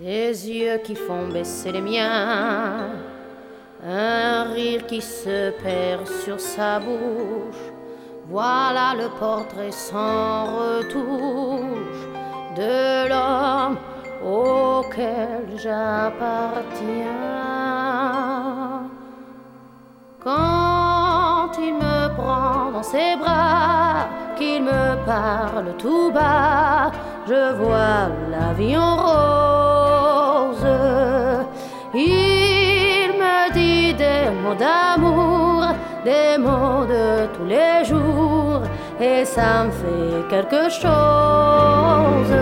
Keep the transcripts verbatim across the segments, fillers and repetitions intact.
Des yeux qui font baisser les miens, un rire qui se perd sur sa bouche. Voilà le portrait sans retouche de l'homme auquel j'appartiens. Quand il me prend dans ses bras, qu'il me parle tout bas, je vois la vie en rose. Il me dit des mots d'amour, des mots de tous les jours, et ça me fait quelque chose.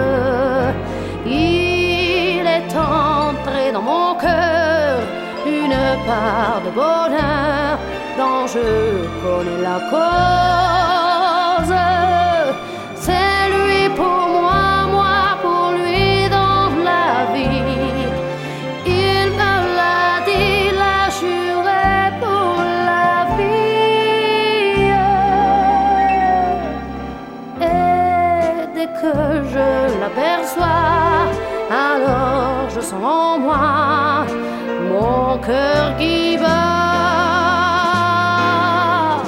Il est entré dans mon cœur une part de bonheur dont je connais la cause. C'est lui pour moi, moi pour lui dans la vie. Il me l'a dit, l'a juré pour la vie. Et dès que je l'aperçois, alors je sens en moi mon cœur qui bat.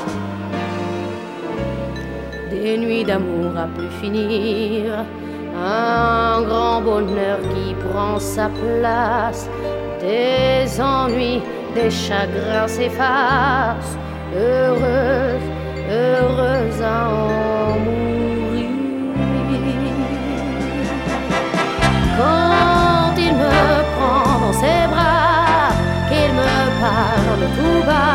Des nuits d'amour à plus finir, un grand bonheur qui prend sa place. Des ennuis, des chagrins s'effacent, heureuse, heureuse à en mourir. Quand il me prend dans ses bras, qu'il me parle tout bas,